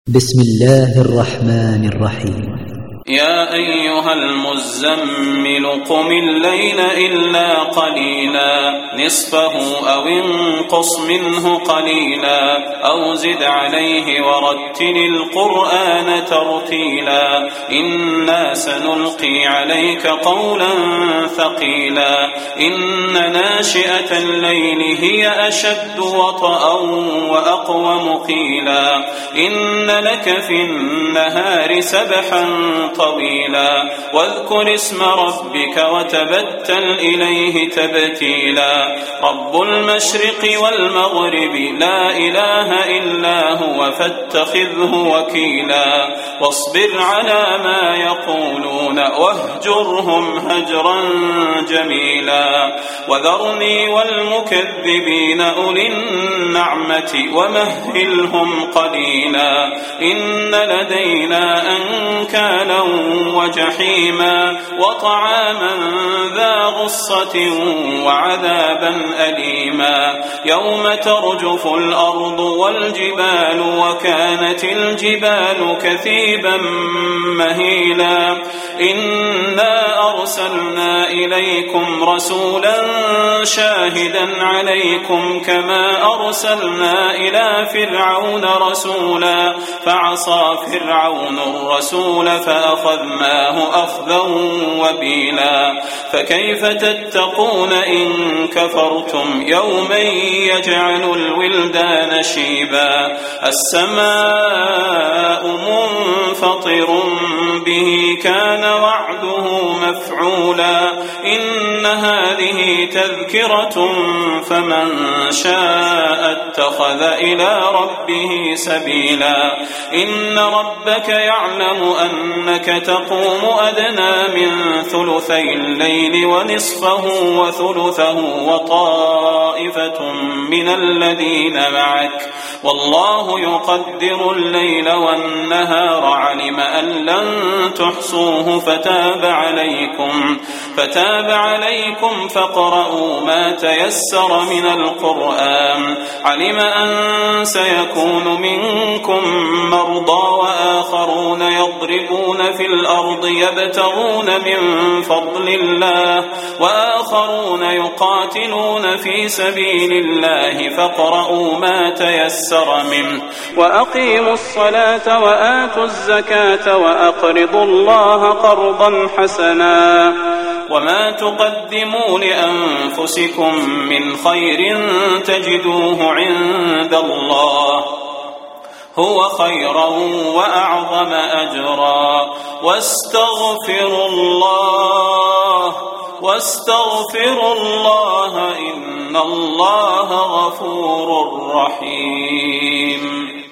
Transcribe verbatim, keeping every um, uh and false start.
بسم الله الرحمن الرحيم. يا أيها المزمل قم الليل إلا قليلا نصفه أو انقص منه قليلا أو زد عليه ورتل القرآن ترتيلا إنا سنلقي عليك قولا ثقيلا إن ناشئة الليل هي أشد وطئا وأقوم قيلا إن لك في النهار سبحا طويلا واذكر اسم ربك وتبتل إليه تبتيلا رب المشرق والمغرب لا إله إلا هو فاتخذه وكيلا واصبر على ما يقولون واهجرهم هجرا جميلا وذرني والمكذبين أولي النعمة ومهلهم قليلا إن لدينا أنكالا وجحيما وطعاما ذا غصة وعذابا أليما يوم ترجف الأرض والجبال وكانت الجبال كثيبا مهيلا إنا أرسلنا إليكم رسولا شاهدا عليكم كما أرسلنا إلى فرعون رسولا فعصى فرعون الرسول فأخذناه أخذا وبيلا فكيف تتقون إن كفرتم يوما يجعل الولدان شيبا السماء منفطر به كان وعده مفعولا إن هذه تذكرة فمن شاء اتخذ إلى ربه سبيلا إن ربك يعلم أنك تقوم أدنى من ثلثي الليل ونصفه وثلثه وطائفة من الذين معك والله يقدر الليل والنهار علم أن لن تحصوه فتاب عليكم فتاب عليكم فاقرؤوا ما تيسر من القرآن علم أن سيكون منكم مرضى وآخرون يضربون في الأرض يبتغون من فضل الله وآخرون يقاتلون في سبيل الله فاقرؤوا ما تيسر منه وأقيموا الصلاة وآتوا الزكاة وأقرضوا الله قرضا حسنا وما تقدموا لأنفسكم من خير تجدوه عند الله هو خيرا وأعظم أجرا واستغفروا الله واستغفروا الله إن الله غفور رحيم.